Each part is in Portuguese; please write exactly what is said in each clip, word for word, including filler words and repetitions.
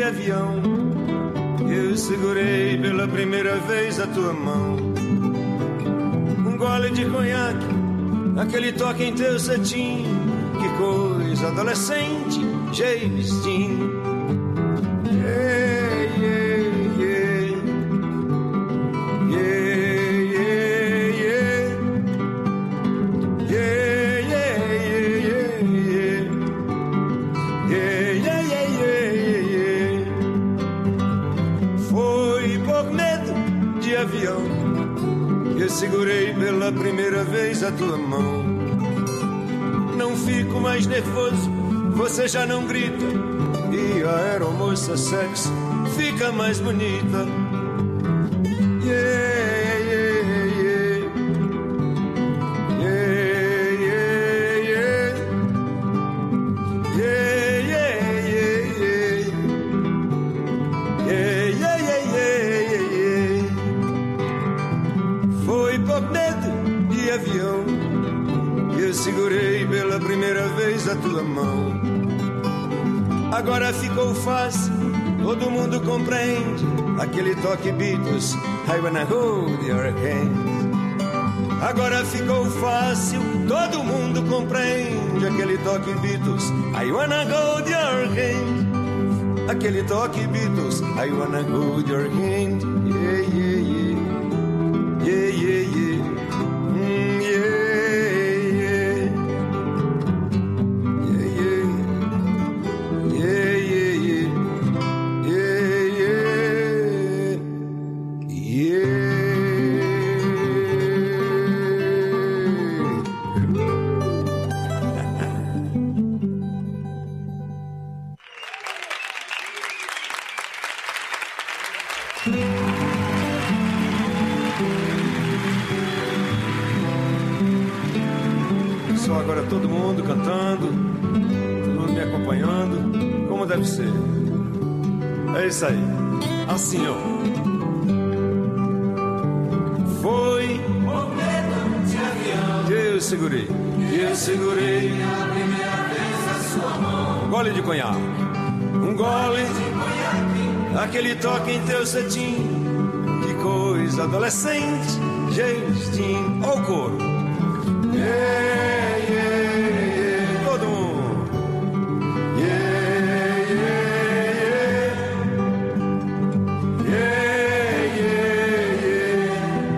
avião. Eu segurei pela primeira vez a tua mão. Um gole de conhaque, aquele toque em teu cetim. Que coisa adolescente, James Dean. Yeah, yeah, yeah. Yeah, yeah, yeah. Yeah, yeah, yeah, yeah. Yeah, yeah, yeah, yeah, yeah. Foi por medo de avião que eu segurei pela primeira vez a tua mão. Não fico mais nervoso, você já não grita, e a aeromoça sexy fica mais bonita. Yeah, yeah, yeah. Yeah, yeah, yeah. Yeah, yeah, yeah, yeah. Yeah, yeah, yeah, yeah, yeah. Foi por medo de avião que eu segurei pela primeira vez a tua mão. Agora ficou fácil, todo mundo compreende aquele toque Beatles, I wanna hold your hand. Agora ficou fácil, todo mundo compreende aquele toque Beatles, I wanna hold your hand. Aquele toque Beatles, I wanna hold your hand. Yeah, yeah, yeah. Yeah, yeah, yeah. Mm, yeah. Agora todo mundo cantando, todo mundo me acompanhando, como deve ser. É isso aí, assim ó. Foi por medo de avião que eu segurei, que eu segurei pela primeira vez a sua mão. Um gole de conhaque, um gole de conhaque, aquele toque em teu cetim. Que coisa adolescente, James Dean. Ó o coro. Yeah, yeah, yeah. Todo mundo. Yeah, yeah, yeah. Yeah, yeah, yeah.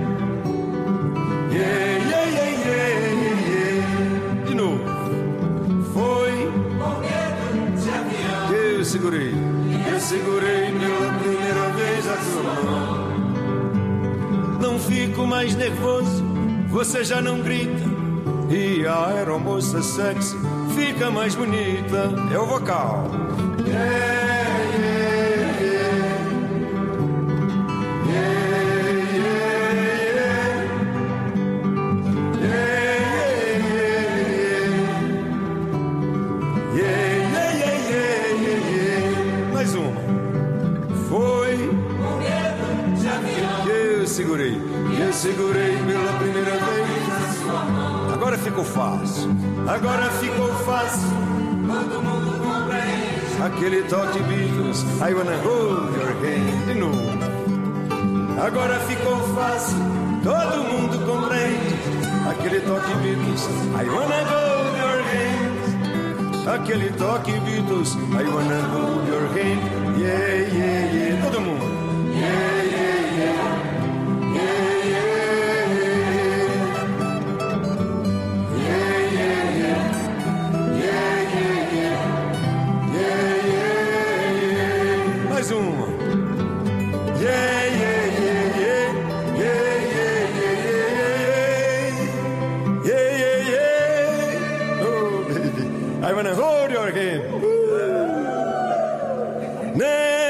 Yeah, yeah, yeah, yeah, yeah. De novo. Foi por medo de avião que eu segurei, eu segurei pela primeira vez a tua mão. Não fico mais nervoso, você já não grita, e a aeromoça sexy fica mais bonita. É o vocal. Yeah, yeah, yeah. Yeah, yeah, yeah. Yeah, yeah, yeah, yeah, yeah, yeah. Mais uma. Foi por medo de avião que eu segurei, eu segurei pela primeira vez. Agora ficou fácil, agora ficou fácil, todo mundo compreende aquele toque Beatles, I wanna hold your hand. De novo. Agora ficou fácil, todo mundo compreende aquele toque Beatles, I wanna hold your hand. Aquele toque Beatles, I wanna hold your hand. Yeah, yeah, yeah. Todo mundo. Yeah, yeah, yeah. Yeah, yeah. Mais uma. Yeah, yeah, yeah, yeah. Yeah, yeah, yeah, yeah. Yeah, yeah, yeah. Oh, baby, I wanna hold your hand. Uh.